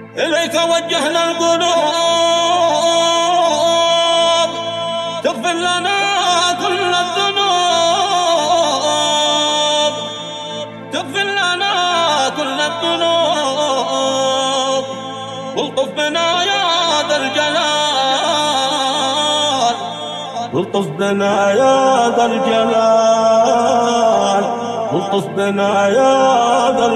إليك وجهنا القلوب تغفر لنا كل الذنوب، تغفر لنا كل الذنوب، والطف بنا يا ذا الجلال، والطف بنا يا ذا الجلال، والطف بنا يا ذا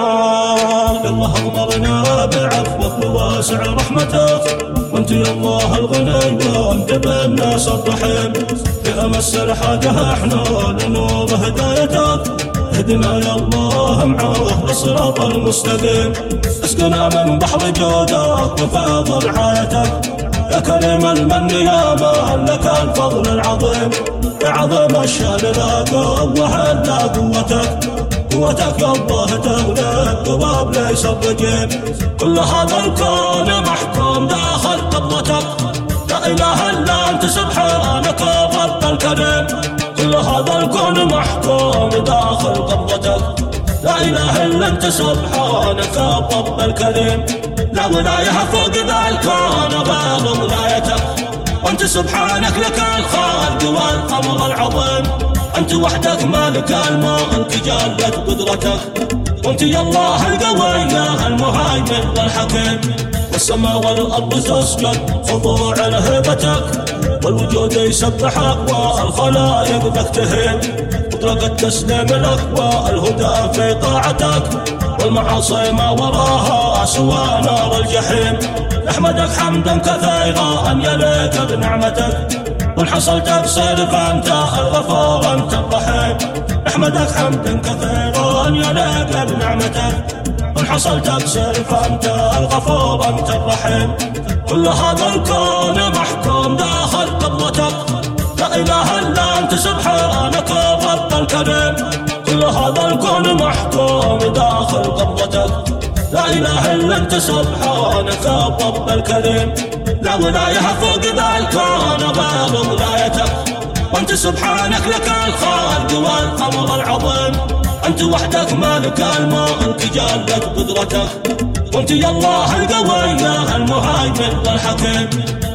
الجلال. الله اغمرنا بعفوك وواسع رحمتك، وانت يا الله الغني وانت بالناس الرحيم. في امس الحاجه احنا لنور هدايتك، اهدنا يا الله معاه للصراط المستقيم. اسقنا من بحر جودك وفاض رعايتك، يا كريم المن يا من لك الفضل العظيم. يا عظيم الشان لا قوة إلا قوتك، قوتك يا الله تغلب قواب ليس الرجيم. كل هذا الكون محكوم داخل قبضتك، لا إله إلا أنت سبحانك رب الكريم. كل هذا الكون محكوم داخل قبضتك، لا إله إلا أنت سبحانك رب الكريم. لا ولاية فوق ذا الكون غير ولايتك، وانت سبحانك لك الخلق والأمر العظيم. انت وحدك مالك الملك جلت قدرتك، وانت يا الله القوي المهيمن والحكيم. والسماء والأرض تسجد خضوع لهيبتك، والوجود يسبحك والخلائق بك تهين. مطلق التسليم لك والهدى في طاعتك، والمعاصي ما وراها سوى نار الجحيم. نحمدك حمدا كثيرا أن يليك بنعمتك، وإن حصلت بصير فأنت الغفور أنت الرحيم. نحمدك حمدا كثيرا أن يليك بنعمتك، وإن حصلت بصير فأنت الغفور أنت الرحيم. كل هذا الكون محكوم داخل قبضتك، لا إله إلا أنت سبحانك رب الكريم. كل هذا الكون محكوم داخل قبضتك، لا إله إلا أنت سبحانك رب الكريم. لا ولاية فوق ذا الكون غير ولايتك، وانت سبحانك لك الخلق والأمر العظيم. انت وحدك مالك الملك جلت قدرتك، وانت يا الله القوي المهيمن والحكيم.